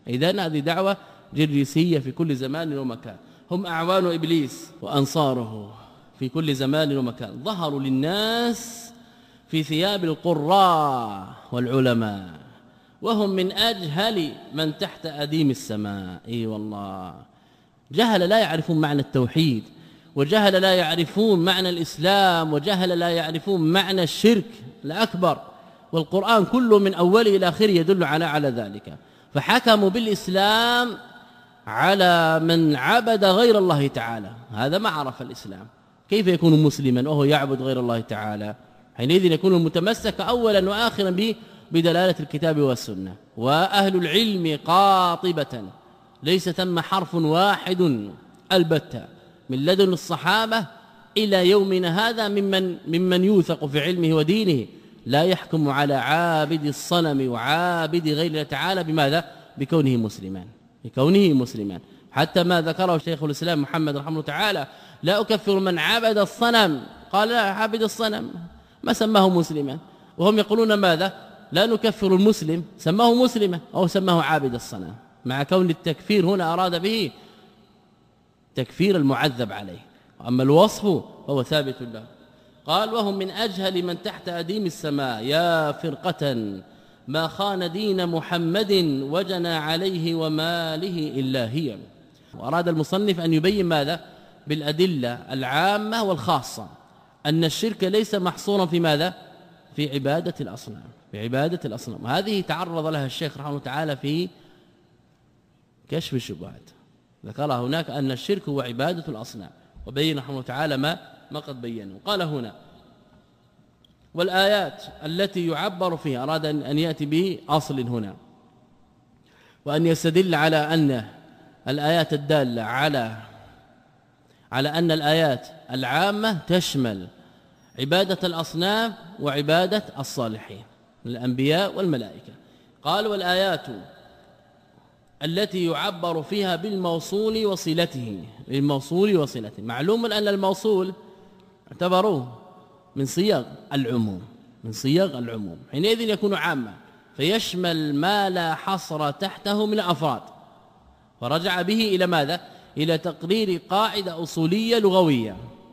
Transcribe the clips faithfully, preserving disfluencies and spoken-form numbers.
إذن هذه دعوة جرجسية في كل زمان ومكان، هم أعوان إبليس وأنصاره في كل زمان ومكان، ظهروا للناس في ثياب القراء والعلماء، وهم من أجهل من تحت أديم السماء. اي والله، جهل لا يعرفون معنى التوحيد، وجهل لا يعرفون معنى الإسلام، وجهل لا يعرفون معنى الشرك الأكبر، والقرآن كله من أوله إلى آخره يدل على على ذلك. فحكموا بالإسلام على من عبد غير الله تعالى، هذا ما عرف الإسلام، كيف يكون مسلما وهو يعبد غير الله تعالى؟ حينئذ يكون المتمسك أولا وآخرا بدلالة الكتاب والسنة. وأهل العلم قاطبة ليس ثم حرف واحد البتة من لدن الصحابة إلى يومنا هذا ممن ممن يوثق في علمه ودينه لا يحكم على عابد الصنم وعابد غير الله تعالى بماذا؟ بكونه مسلما، بكونه مسلما. حتى ما ذكره شيخ الإسلام محمد رحمه الله تعالى: لا أكفر من عبد الصنم، قال لا، عابد الصنم ما سماه مسلما، وهم يقولون ماذا؟ لا نكفر المسلم، سماه مسلما أو سماه عابد الصنم، مع كون التكفير هنا أراد به تكفير المعذب عليه، أما الوصف فهو ثابت له. قال: وهم من أجهل من تحت أديم السماء يا فرقة ما خان دين محمد وجنى عليه وماله إلا هي. وأراد المصنف أن يبين ماذا؟ بالأدلة العامة والخاصة أن الشرك ليس محصورا في ماذا؟ في عبادة الأصنام، في عبادة الأصنام. هذه تعرض لها الشيخ رحمه الله تعالى في كشف الشبهات، ذكرها هناك أن الشرك هو عبادة الأصنام، وبين رحمه الله تعالى ما ما قد بينه. قال هنا: والآيات التي يعبر فيها، أراد أن يأتي بأصل هنا وأن يستدل على أن الآيات الدالة على على أن الآيات العامة تشمل عبادة الأصنام وعبادة الصالحين من الأنبياء والملائكة. قال: والآيات التي يعبر فيها بالموصول وصلته، بالموصول وصلته. معلوم أن الموصول اعتبروه من صيغ العموم، من صيغ العموم، حينئذ يكون عاما فيشمل ما لا حصر تحته من الأفراد، فرجع به إلى ماذا؟ إلى تقرير قاعدة أصولية لغوية.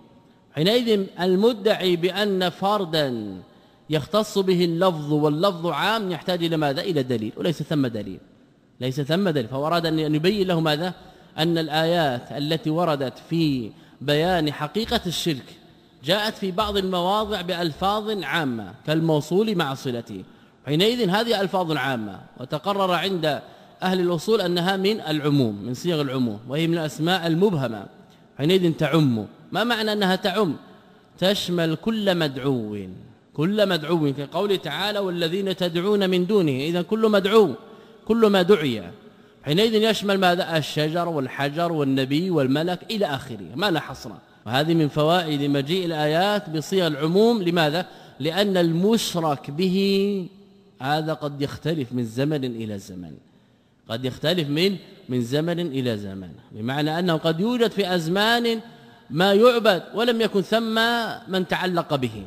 حينئذ المدعي بأن فردا يختص به اللفظ واللفظ عام يحتاج إلى ماذا؟ إلى دليل، وليس ثم دليل، ليس ثم دليل. فهو أراد أن يبين له ماذا؟ أن الآيات التي وردت في بيان حقيقة الشرك جاءت في بعض المواضع بألفاظ عامة كالموصول مع صلته، حينئذ هذه ألفاظ عامة، وتقرر عند أهل الأصول أنها من العموم، من صيغ العموم، وهي من الأسماء المبهمة، حينئذ تعم. ما معنى أنها تعم؟ تشمل كل مدعو، كل مدعو، كقوله تعالى: والذين تدعون من دونه. إذا كل مدعو، كل ما دعي، حينئذ يشمل ماذا؟ الشجر والحجر والنبي والملك إلى آخره، ما لا حصر. وهذه من فوائد مجيء الآيات بصيغ العموم. لماذا؟ لأن المشرك به هذا قد يختلف من زمن إلى زمن، قد يختلف من من زمن إلى زمن، بمعنى أنه قد يوجد في أزمان ما يعبد ولم يكن ثم من تعلق به،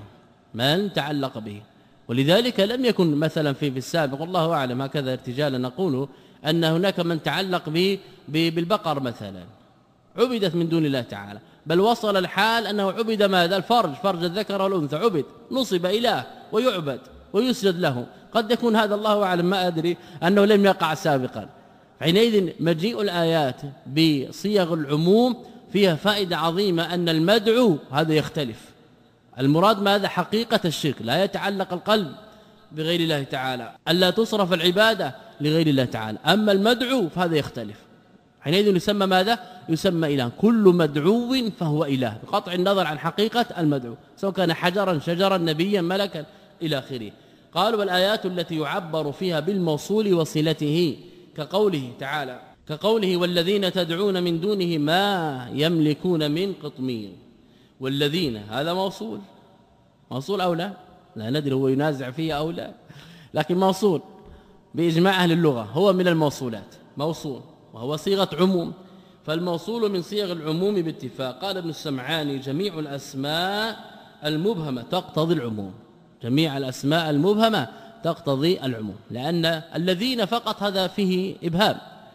من تعلق به. ولذلك لم يكن مثلا في في السابق، والله أعلم، هكذا ارتجالا نقول أن هناك من تعلق به بالبقر مثلا، عبدت من دون الله تعالى، بل وصل الحال أنه عبد ماذا؟ الفرج، فرج الذكر والأنثى عبد، نصب إله ويعبد ويسجد له. قد يكون هذا الله أعلم، ما أدري، أنه لم يقع سابقا. حينئذ مجيء الآيات بصيغ العموم فيها فائدة عظيمة، أن المدعو هذا يختلف، المراد ماذا؟ حقيقة الشرك، لا يتعلق القلب بغير الله تعالى، ألا تصرف العبادة لغير الله تعالى. أما المدعو فهذا يختلف، حينئذ يسمى ماذا؟ يسمى إله. كل مدعو فهو إله بقطع النظر عن حقيقة المدعو، سواء كان حجرا، شجرا، نبيا، ملكا إلى آخره. قال: والآيات التي يعبر فيها بالموصول وصلته، كقوله تعالى، كقوله: والذين تدعون من دونه ما يملكون من قطمير. والذين هذا موصول، موصول أو لا؟ لا ندري، هو ينازع فيه أو لا، لكن موصول بإجماع أهل اللغة، هو من الموصولات، موصول، وهو صيغة عموم، فالموصول من صيغ العموم باتفاق. قال ابن السمعاني: جميع الأسماء المبهمة تقتضي العموم، جميع الأسماء المبهمة تقتضي العموم، لأن الذين فقط هذا فيه إبهام،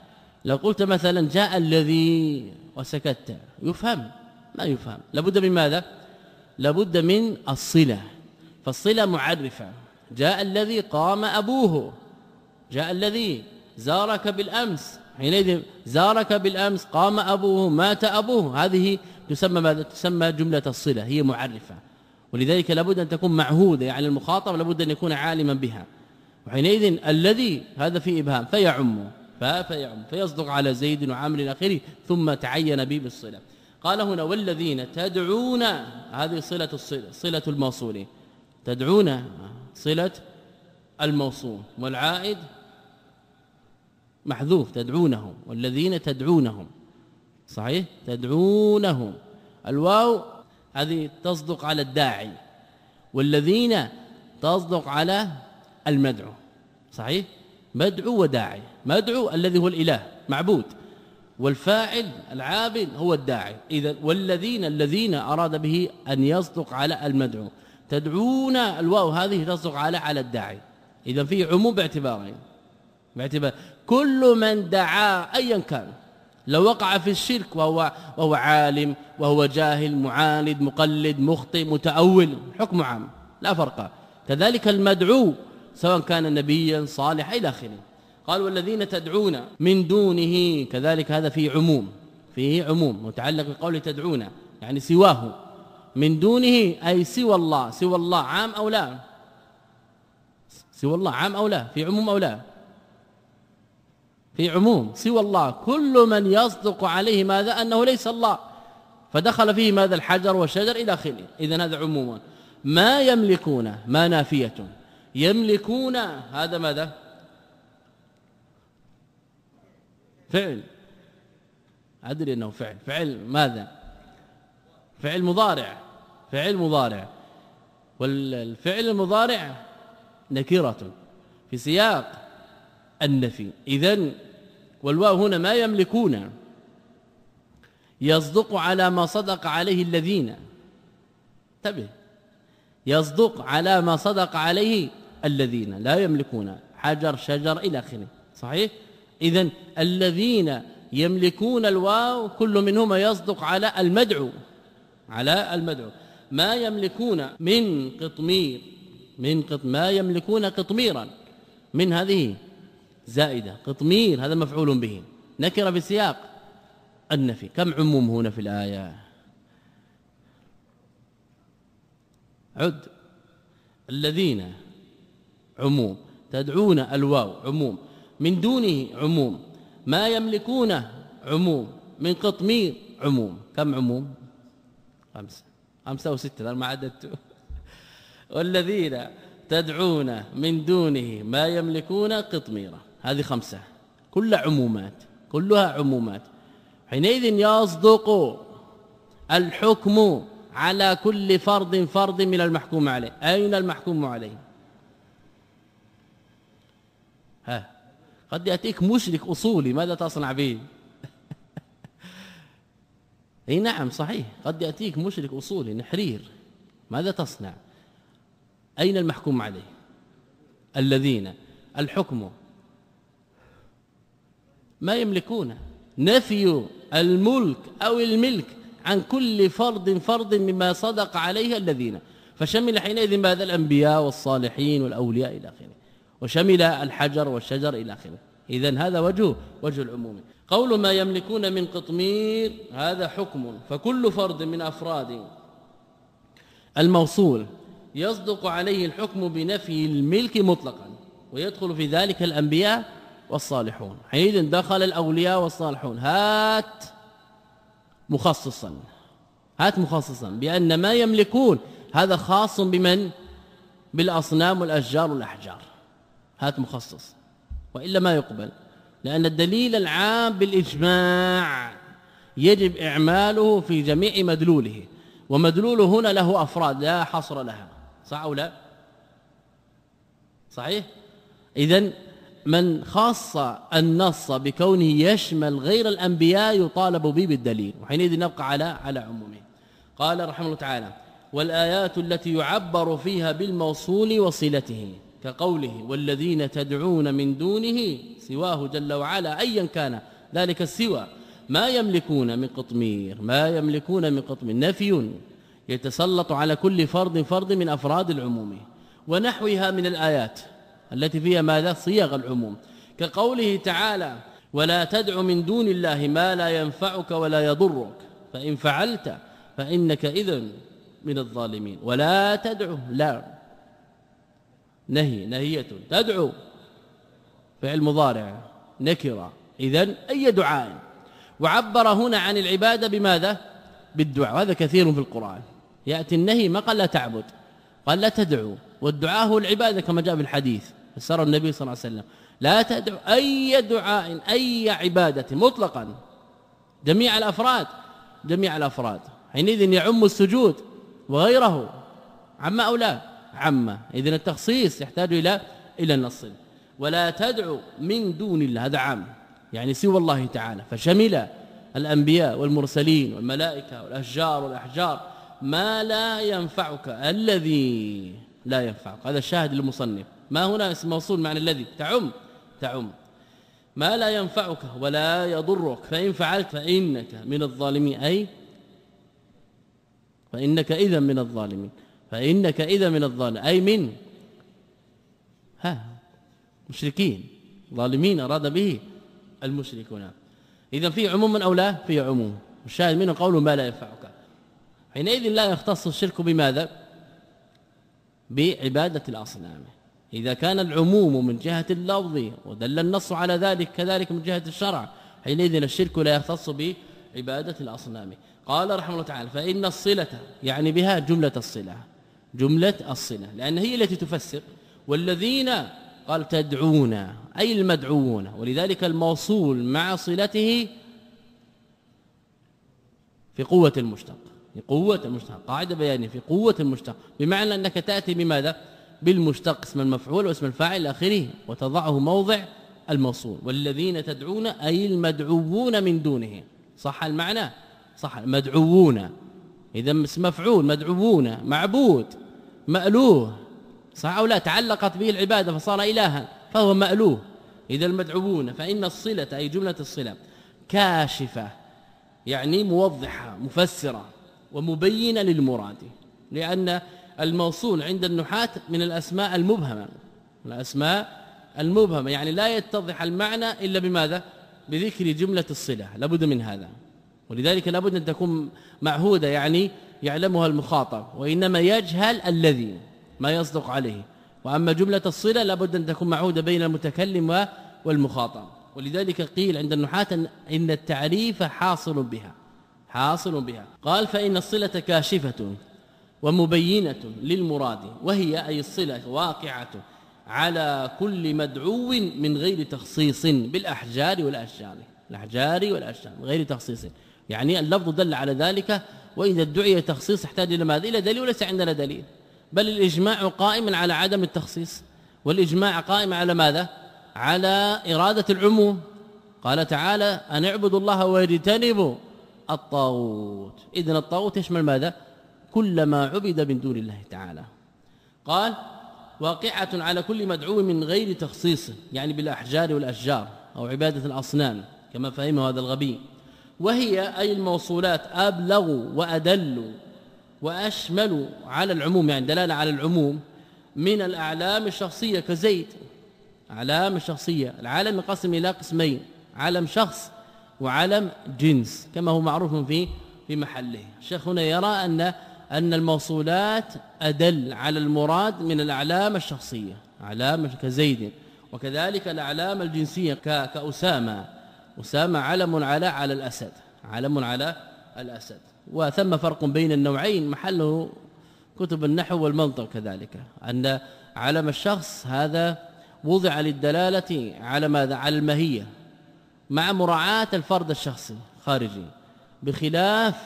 لو قلت مثلا جاء الذي وسكت يفهم؟ ما يفهم. لابد من ماذا؟ لابد من الصلة، فالصلة معرفة. جاء الذي قام أبوه، جاء الذي زارك بالأمس، حينئذ زارك بالأمس قام أبوه مات أبوه، هذه تسمى ماذا؟ تسمى جملة الصلة، هي معرفة. ولذلك لابد أن تكون معهودة، يعني المخاطب لابد أن يكون عالما بها. وحينئذ الذي هذا في إبهام فيعم فيعم فيصدق على زيد وعامر إلى آخره، ثم تعين به بالصلة. قال هنا والذين تدعون، هذه صلة الصلة، صلة الموصول، تدعون صلة الموصول، والعائد محذوف تدعونهم، والذين تدعونهم صحيح تدعونهم. الواو هذه تصدق على الداعي، والذين تصدق على المدعو صحيح، مدعو وداعي. مدعو الذي هو الإله معبود، والفاعل العابد هو الداعي. إذا والذين الذين أراد به أن يصدق على المدعو. تدعون الواو هذه تصدق على على الداعي. إذا فيه عموم باعتبارين، باعتبار كل من دعا أيا كان، لو وقع في الشرك وهو وهو عالم وهو جاهل معاند مقلد مخطئ متأول، حكم عام لا فرق. كذلك المدعو سواء كان نبيا صالحا إلى آخره. قال والذين تدعون من دونه، كذلك هذا فيه عموم، فيه عموم متعلق بقول تدعون يعني سواه. من دونه أي سوى الله، سوى الله عام أو لا؟ سوى الله عام أو لا؟ في عموم أو لا؟ في عموم. سوى الله كل من يصدق عليه ماذا؟ أنه ليس الله، فدخل فيه ماذا؟ الحجر والشجر إلى آخره. إذن هذا عموما. ما يملكون ما نافية، يملكون هذا ماذا؟ فعل، أدري أنه فعل. فعل ماذا؟ فعل مضارع، فعل مضارع، والفعل المضارع نكرة في سياق النفي. إذن والواو هنا ما يملكون يصدق على ما صدق عليه الذين، انتبه، يصدق على ما صدق عليه الذين، لا يملكون حجر شجر إلى آخره صحيح. إذن الذين يملكون الواو كل منهما يصدق على المدعو، على المدعو. ما يملكون من قطمير، من قط ما يملكون قطميرا، من هذه زائدة، قطمير هذا مفعول به نكر بسياق النفي. كم عموم هنا في الآية؟ عد. الذين عموم، تدعون الواو عموم، من دونه عموم، ما يملكون عموم، من قطمير عموم. كم عموم؟ خمسة، خمسة وستة ما عددت. والذين تدعون من دونه ما يملكون قطميرا، هذه خمسة كلها عمومات، كلها عمومات. حينئذ يصدق الحكم على كل فرد فرد من المحكوم عليه. أين المحكوم عليه؟ ها قد يأتيك مشرك أصولي، ماذا تصنع به؟ اي نعم صحيح، قد يأتيك مشرك أصولي نحرير، ماذا تصنع؟ أين المحكوم عليه؟ الذين، الحكم ما يملكون، نفي الملك أو الملك عن كل فرد فرد مما صدق عليه الذين، فشمل حينئذ ماذا؟ الأنبياء والصالحين والأولياء إلى آخره، وشمل الحجر والشجر إلى آخره. إذن هذا وجه وجه العموم. قول ما يملكون من قطمير هذا حكم، فكل فرد من أفراد الموصول يصدق عليه الحكم بنفي الملك مطلقا، ويدخل في ذلك الأنبياء والصالحون. حينئذ دخل الأولياء والصالحون. هات مخصصا، هات مخصصا بأن ما يملكون هذا خاص بمن؟ بالأصنام والأشجار والأحجار. هات مخصص، وإلا ما يقبل، لأن الدليل العام بالإجماع يجب إعماله في جميع مدلوله، ومدلوله هنا له أفراد لا حصر لها، صح أو لا؟ صحيح؟ إذن من خاص النص بكونه يشمل غير الأنبياء يطالب به بالدليل، وحينئذ نبقى على على عمومه. قال رحمه الله تعالى: والآيات التي يعبر فيها بالموصول وصلته كقوله: والذين تدعون من دونه سواه جل وعلا أيا كان ذلك السوى ما يملكون من قطمير ما يملكون من قطمير نفي يتسلط على كل فرد فرد من أفراد العموم ونحوها من الآيات التي فيها ماذا صيغ العموم كقوله تعالى ولا تدع من دون الله ما لا ينفعك ولا يضرك فإن فعلت فإنك إذن من الظالمين ولا تدعو لا نهي نهية تدعو فعل مضارع نكرة إذن أي دعاء وعبر هنا عن العبادة بماذا بالدعاء وهذا كثير في القرآن يأتي النهي ما قال لا تعبد قال لا تدعو والدعاء هو العبادة كما جاء في الحديث فسر النبي صلى الله عليه وسلم لا تدعو أي دعاء أي عبادة مطلقا جميع الأفراد جميع الأفراد حينئذ يعم السجود وغيره عما أو لا عما إذن التخصيص يحتاج إلى إلى النص ولا تدعو من دون الله هذا عام يعني سوى الله تعالى فشمل الأنبياء والمرسلين والملائكة والأشجار والأحجار ما لا ينفعك الذي لا ينفعك هذا الشاهد المصنف ما هنا اسم موصول معنى الذي تعم تعم ما لا ينفعك ولا يضرك فإن فعلت فإنك من الظالمين أي فإنك إذا من الظالمين فإنك إذا من الظالمين أي من ها مشركين ظالمين أراد به المشركون إذا في عموم أو لا في عموم الشاهد منه قوله ما لا ينفعك حينئذ لا يختص الشرك بماذا بعبادة الأصنام إذا كان العموم من جهة اللفظ ودل النص على ذلك كذلك من جهة الشرع حينئذ الشرك لا يختص بعبادة الأصنام قال رحمه الله تعالى فإن الصلة يعني بها جملة الصلة جملة الصلة لأن هي التي تفسر والذين قال تدعون أي المدعوون ولذلك الموصول مع صلته في قوة المشتق في قوة المشتق قاعدة بيانية في قوة المشتق بمعنى أنك تأتي بماذا بالمشتق اسم المفعول واسم الفاعل إلى آخره وتضعه موضع الموصول والذين تدعون أي المدعوون من دونه صح المعنى صح مدعوون إذا اسم مفعول مدعوون معبود مألوه صح أو لا تعلقت به العبادة فصار إلها فهو مألوه إذا المدعوون فإن الصلة أي جملة الصلة كاشفة يعني موضحة مفسرة ومبينة للمراد لأن الموصول عند النحاة من الأسماء المبهمة الأسماء المبهمة يعني لا يتضح المعنى إلا بماذا بذكر جملة الصلة لابد من هذا ولذلك لابد أن تكون معهودة يعني يعلمها المخاطب وإنما يجهل الذي ما يصدق عليه وأما جملة الصلة لابد أن تكون معهودة بين المتكلم والمخاطب ولذلك قيل عند النحاة إن التعريف حاصل بها حاصل بها قال فإن الصلة كاشفة ومبينة للمراد وهي أي الصلة واقعة على كل مدعو من غير تخصيص بالأحجار والأشجار الأحجار والأشجار من غير تخصيص يعني اللفظ دل على ذلك وإذا ادعي تخصيص يحتاج إلى ماذا إلى دليل وليس عندنا دليل بل الإجماع قائم على عدم التخصيص والإجماع قائم على ماذا على إرادة العموم قال تعالى أن اعبدوا الله واجتنبوا الطاغوت إذن الطاغوت يشمل ماذا كل ما عبد من دون الله تعالى قال واقعة على كل مدعو من غير تخصيص يعني بالأحجار والأشجار أو عبادة الأصنام كما فهمه هذا الغبي وهي أي الموصولات أبلغ وأدل وأشمل على العموم يعني دلالة على العموم من الأعلام الشخصية كزيد أعلام الشخصية العالم ينقسم إلى قسمين علم شخص وعلم جنس كما هو معروف في في محله الشيخ هنا يرى أن أن الموصولات أدل على المراد من الأعلام الشخصية أعلام كزيد وكذلك الأعلام الجنسية كأسامة أسامة علم على على الأسد علم على الأسد وثم فرق بين النوعين محله كتب النحو والمنطق كذلك أن علم الشخص هذا وضع للدلالة على ماذا على الماهية مع مراعاة الفرد الشخصي خارجي بخلاف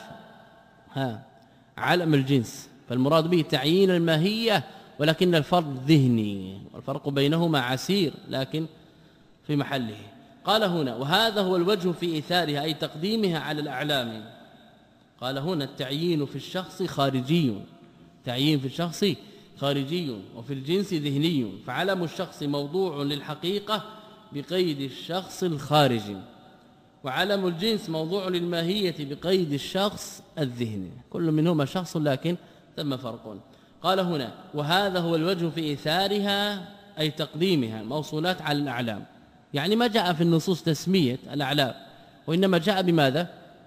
ها علم الجنس فالمراد به تعيين الماهية ولكن الفرد ذهني والفرق بينهما عسير لكن في محله قال هنا وهذا هو الوجه في إيثارها أي تقديمها على الأعلام قال هنا التعيين في الشخص خارجي تعيين في الشخص خارجي وفي الجنس ذهني فعلم الشخص موضوع للحقيقة بقيد الشخص الخارجي وعلم الجنس موضوع للماهية بقيد الشخص الذهني، كل منهما شخص لكن ثم فرق. قال هنا وهذا هو الوجه في إيثارها أي تقديمها الموصولات على الأعلام، يعني ما جاء في النصوص تسمية الأعلام، وإنما جاء بماذا؟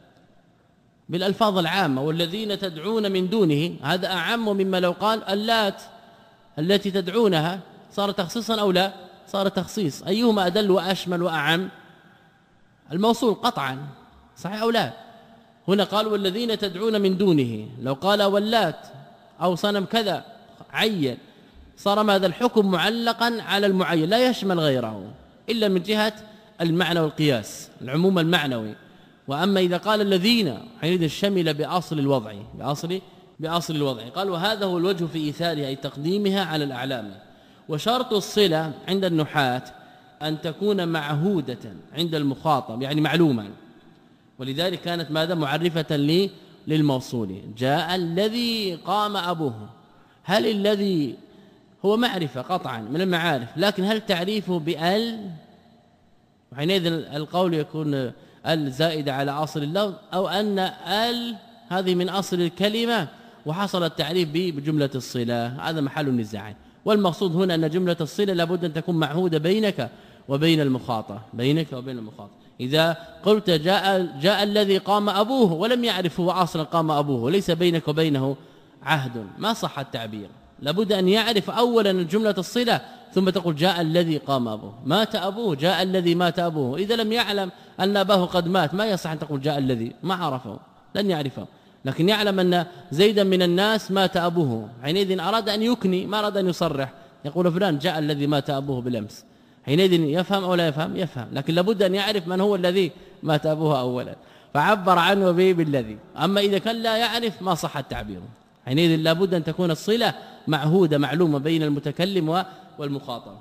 بالألفاظ العامة، والذين تدعون من دونه، هذا أعم مما لو قال اللات التي تدعونها، صار تخصيصا أو لا؟ صار تخصيص. أيهما أدل وأشمل وأعم؟ الموصول قطعا، صحيح أو لا؟ هنا قال والذين تدعون من دونه، لو قال واللات أو صنم كذا عين، صار ماذا؟ الحكم معلقا على المعين لا يشمل غيره إلا من جهة المعنى والقياس، العموم المعنوي. وأما إذا قال الذين حينئذ شمل بأصل الوضع، بأصل بأصل الوضع. قال وهذا هو الوجه في إيثارها أي تقديمها على الأعلام. وشرط الصلة عند النحاة أن تكون معهودة عند المخاطب، يعني معلوما، ولذلك كانت ماذا؟ معرفة لي للموصول. جاء الذي قام أبوه، هل الذي هو معرفة قطعا من المعارف، لكن هل تعريفه بأل؟ وحينئذ القول يكون ال زائدة على أصل اللفظ، أو أن ال هذه من أصل الكلمة وحصل التعريف بجملة الصلة، هذا محل النزاع. والمقصود هنا أن جملة الصلة لابد أن تكون معهودة بينك وبين المخاطب، بينك وبين المخاطب. إذا قلت جاء جاء الذي قام أبوه ولم يعرف هو أصلا قام أبوه وليس بينك وبينه عهد، ما صح التعبير. لابد أن يعرف أولا جملة الصلة ثم تقول جاء الذي قام أبوه، مات أبوه، جاء الذي مات أبوه. إذا لم يعلم أن أباه قد مات ما يصح أن تقول جاء الذي، ما عرفه، لن يعرفه، لكن يعلم أن زيدا من الناس مات أبوه، حينئذ أراد أن يكني، ما أراد أن يصرح، يقول فلان جاء الذي مات أبوه بالأمس، حينئذ يفهم أو لا يفهم؟ يفهم، لكن لابد أن يعرف من هو الذي مات أبوه أولا، فعبر عنه به بالذي. أما إذا كان لا يعرف ما صح التعبير، حينئذ لابد أن تكون الصلة معهودة معلومة بين المتكلم والمخاطب.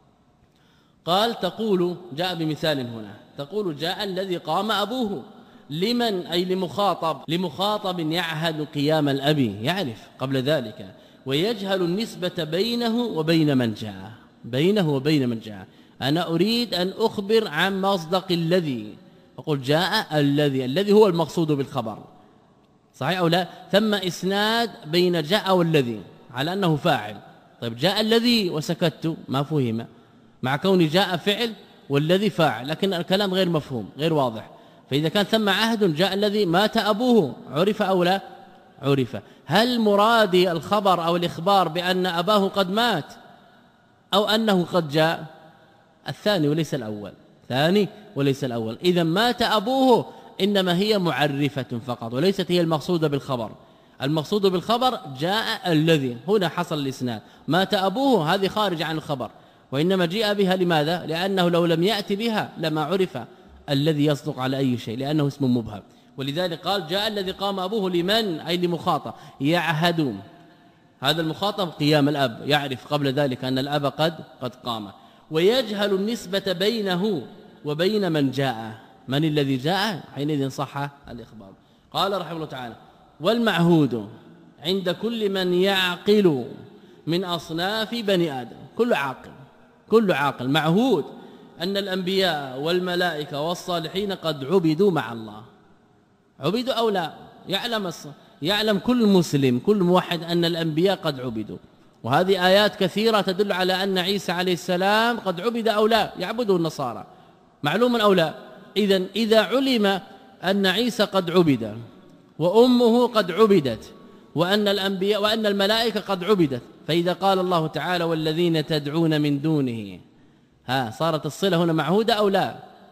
قال تقول، جاء بمثال هنا، تقول جاء الذي قام أبوه، لمن أي لمخاطب، لمخاطب يعهد قيام الأب، يعرف قبل ذلك، ويجهل النسبة بينه وبين من جاء، بينه وبين من جاء. أنا أريد أن أخبر عن مصدق الذي، أقول جاء الذي، الذي هو المقصود بالخبر، صحيح أو لا؟ ثم إسناد بين جاء والذي على أنه فاعل. طيب جاء الذي وسكت ما فهم، مع كون جاء فعل والذي فاعل، لكن الكلام غير مفهوم غير واضح. فإذا كان ثم عهد جاء الذي مات أبوه، عرف أو لا؟ عرف. هل مرادي الخبر أو الإخبار بأن أباه قد مات أو أنه قد جاء؟ الثاني وليس الأول، ثاني وليس الأول. إذا مات أبوه إنما هي معرفة فقط وليست هي المقصودة بالخبر. المقصود بالخبر جاء الذي، هنا حصل الإسناد. مات أبوه هذه خارج عن الخبر، وإنما جاء بها لماذا؟ لأنه لو لم يأتي بها لما عرف الذي يصدق على أي شيء، لأنه اسم مبهم. ولذلك قال جاء الذي قام أبوه، لمن أي لمخاطب يعهد، هذا المخاطب قيام الأب، يعرف قبل ذلك أن الأب قد قد قام، ويجهل النسبة بينه وبين من جاء، من الذي جاء، حينئذ صح الإخبار. قال رحمه الله تعالى والمعهود عند كل من يعقل من أصناف بني آدم، كل عاقل، كل عاقل معهود أن الأنبياء والملائكة والصالحين قد عبدوا مع الله. عبدوا أو لا؟ يعلم يعلم كل مسلم كل موحد أن الأنبياء قد عبدوا، وهذه آيات كثيرة تدل على أن عيسى عليه السلام قد عبد أو لا، يعبده النصارى، معلوم أو لا؟ إذن إذا علم أن عيسى قد عبد وأمه قد عبدت وأن الأنبياء وأن الملائكة قد عبدت، فإذا قال الله تعالى والذين تدعون من دونه، ها صارت الصلة هنا معهودة أو لا؟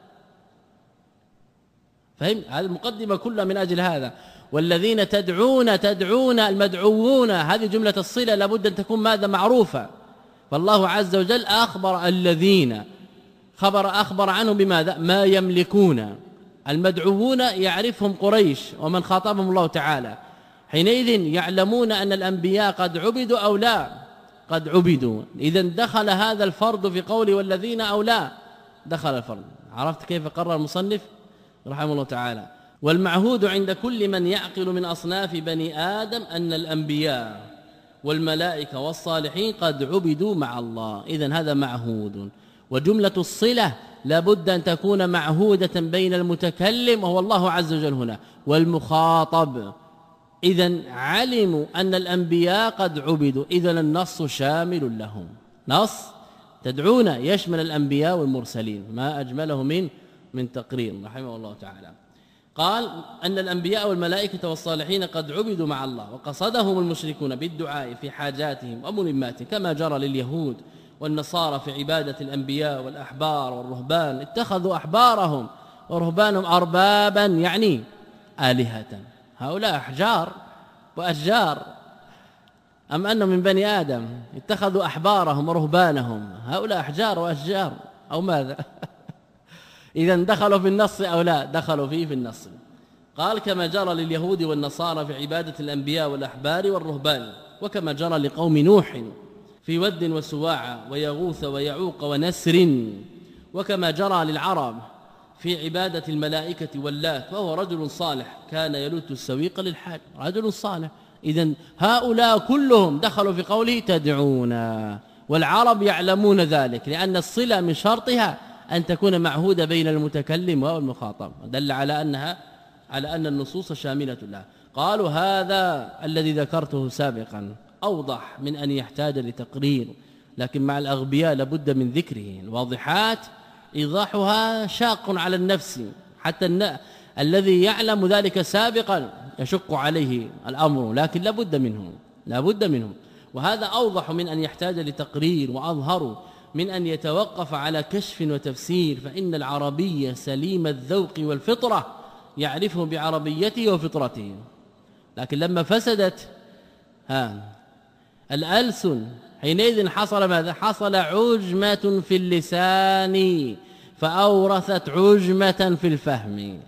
فهم؟ هذه المقدمة كلها من أجل هذا. والذين تدعون، تدعون المدعوون، هذه جملة الصلة لابد أن تكون ماذا؟ معروفة. فالله عز وجل أخبر الذين، خبر أخبر عنهم بماذا؟ ما يملكون. المدعوون يعرفهم قريش ومن خاطبهم الله تعالى، حينئذ يعلمون أن الأنبياء قد عبدوا أو لا؟ قد عبدوا. إذن دخل هذا الفرض في قوله والذين أو لا؟ دخل الفرض. عرفت كيف قرر المصنف رحمه الله تعالى؟ والمعهود عند كل من يعقل من أصناف بني آدم أن الأنبياء والملائكة والصالحين قد عبدوا مع الله. إذن هذا معهود. وجملة الصلة لابد أن تكون معهودة بين المتكلم وهو الله عز وجل هنا والمخاطب. إذن علموا أن الأنبياء قد عبدوا، إذن النص شامل لهم، نص تدعون يشمل الأنبياء والمرسلين، ما أجمله من من تقرير رحمه الله تعالى. قال أن الأنبياء والملائكة والصالحين قد عبدوا مع الله، وقصدهم المشركون بالدعاء في حاجاتهم وملماتهم، كما جرى لليهود والنصارى في عبادة الأنبياء والأحبار والرهبان، اتخذوا أحبارهم ورهبانهم أربابا يعني آلهة. هؤلاء أحجار وأشجار، أم أنهم من بني آدم اتخذوا أحبارهم ورهبانهم، هؤلاء أحجار وأشجار أو ماذا؟ إذا دخلوا في النص أو لا؟ دخلوا فيه في النص. قال كما جرى لليهود والنصارى في عبادة الأنبياء والأحبار والرهبان، وكما جرى لقوم نوح في ود وسواع ويغوث ويعوق ونسر، وكما جرى للعرب في عبادة الملائكة واللات، وهو رجل صالح كان يلت السويق للحاج، رجل صالح. إذن هؤلاء كلهم دخلوا في قوله تدعونا، والعرب يعلمون ذلك، لأن الصلة من شرطها أن تكون معهودة بين المتكلم والمخاطب، دل على أنها على أن النصوص شاملة لها. قالوا هذا الذي ذكرته سابقا أوضح من أن يحتاج لتقرير، لكن مع الأغبياء لابد من ذكره. الواضحات إيضاحها شاق على النفس، حتى الن... الذي يعلم ذلك سابقا يشق عليه الأمر، لكن لابد منه لابد منه وهذا أوضح من أن يحتاج لتقرير، وأظهر من أن يتوقف على كشف وتفسير. فإن العربية سليم الذوق والفطرة يعرفه بعربيته وفطرته، لكن لما فسدت ها الألسن حينئذ حصل ماذا؟ حصل عجمة في اللسان فأورثت عجمة في الفهم،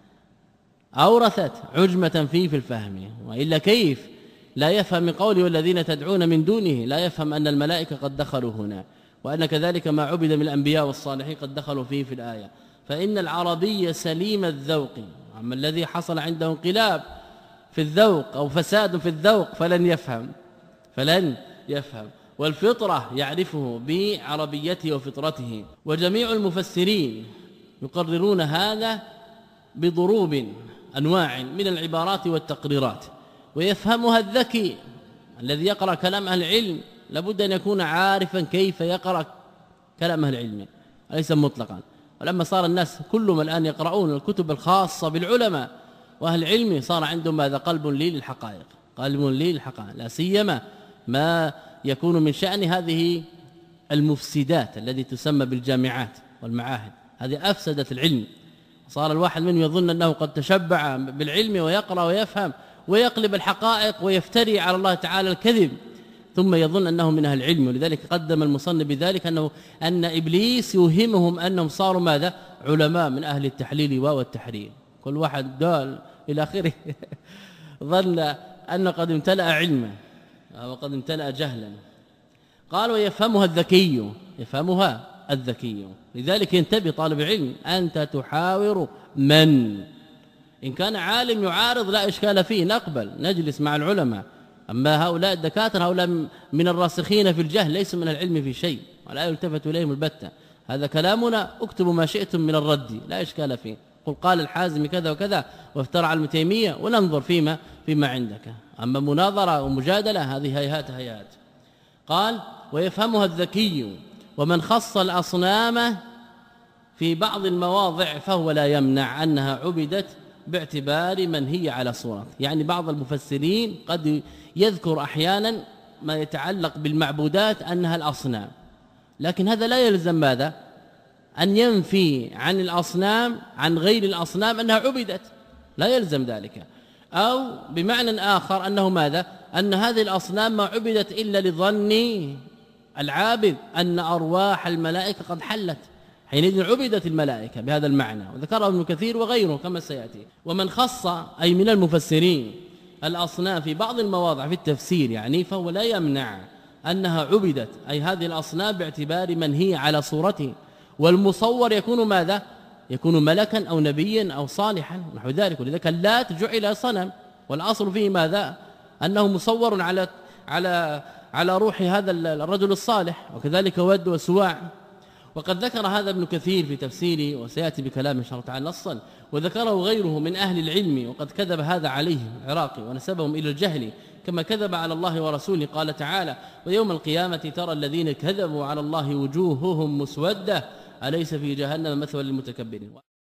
أورثت عجمة فيه في الفهم. وإلا كيف لا يفهم من قوله والذين تدعون من دونه، لا يفهم أن الملائكة قد دخلوا هنا، وأن كذلك ما عبد من الأنبياء والصالحين قد دخلوا فيه في الآية. فإن العربية سليم الذوق، أما الذي حصل عنده انقلاب في الذوق أو فساد في الذوق فلن يفهم فلن يفهم والفطرة يعرفه بعربيته وفطرته. وجميع المفسرين يقررون هذا بضروب أنواع من العبارات والتقريرات، ويفهمها الذكي الذي يقرأ كلام أهل العلم لابد أن يكون عارفا كيف يقرأ كلام أهل العلم ليس مطلقا. ولما صار الناس كلهم الآن يقرؤون الكتب الخاصة بالعلماء وأهل العلم، صار عندهم هذا قلب لي للحقائق، قلب لي للحقائق، لا سيما ما يكون من شأن هذه المفسدات التي تسمى بالجامعات والمعاهد، هذه أفسدت العلم. صار الواحد منهم يظن أنه قد تشبع بالعلم ويقرأ ويفهم ويقلب الحقائق ويفتري على الله تعالى الكذب، ثم يظن أنه من أهل العلم. ولذلك قدم المصنف بذلك أنه أن إبليس يوهمهم أنهم صاروا ماذا؟ علماء من أهل التحليل والتحرير، كل واحد دال إلى آخره ظن أنه قد امتلأ علما وقد امتلأ جهلا. قال ويفهمها الذكي، يفهمها الذكي. لذلك ينتبه طالب علم، أنت تحاور من؟ إن كان عالم يعارض لا إشكال فيه، نقبل نجلس مع العلماء. أما هؤلاء الدكاترة هؤلاء من الراسخين في الجهل، ليسوا من العلم في شيء ولا يلتفت إليهم البتة. هذا كلامنا، اكتبوا ما شئتم من الرد لا إشكال فيه، قل قال الحازم كذا وكذا وافترى على ابن تيمية وننظر فيما فيما عندك. أما مناظرة ومجادلة هذه هيهات هيهات. قال ويفهمها الذكي، ومن خص الأصنام في بعض المواضع فهو لا يمنع أنها عبدت باعتبار من هي على صورة. يعني بعض المفسرين قد يذكر أحيانا ما يتعلق بالمعبودات أنها الأصنام، لكن هذا لا يلزم ماذا؟ أن ينفي عن الأصنام عن غير الأصنام أنها عبدت، لا يلزم ذلك. أو بمعنى آخر أنه ماذا؟ أن هذه الأصنام ما عبدت إلا لظن العابد أن أرواح الملائكة قد حلت، حينئذ عبدت الملائكة بهذا المعنى، وذكره ابن كثير وغيره كما سيأتي. ومن خص أي من المفسرين الأصنام في بعض المواضع في التفسير يعني، فهو لا يمنع أنها عبدت، أي هذه الأصنام باعتبار من هي على صورته. والمصور يكون ماذا؟ يكون ملكا أو نبيا أو صالحا نحو ذلك. ولذلك اللات جعل صنم، والأصل فيه ماذا؟ أنه مصور على على على روح هذا الرجل الصالح، وكذلك ود وسواع. وقد ذكر هذا ابن كثير في تفسيره وسياتي بكلام ان شاء الله تعالى نصا، وذكره غيره من اهل العلم، وقد كذب هذا عليهم العراقي ونسبهم الى الجهل كما كذب على الله ورسوله. قال تعالى: ويوم القيامه ترى الذين كذبوا على الله وجوههم مسوده أليس في جهنم مثوى للمتكبرين.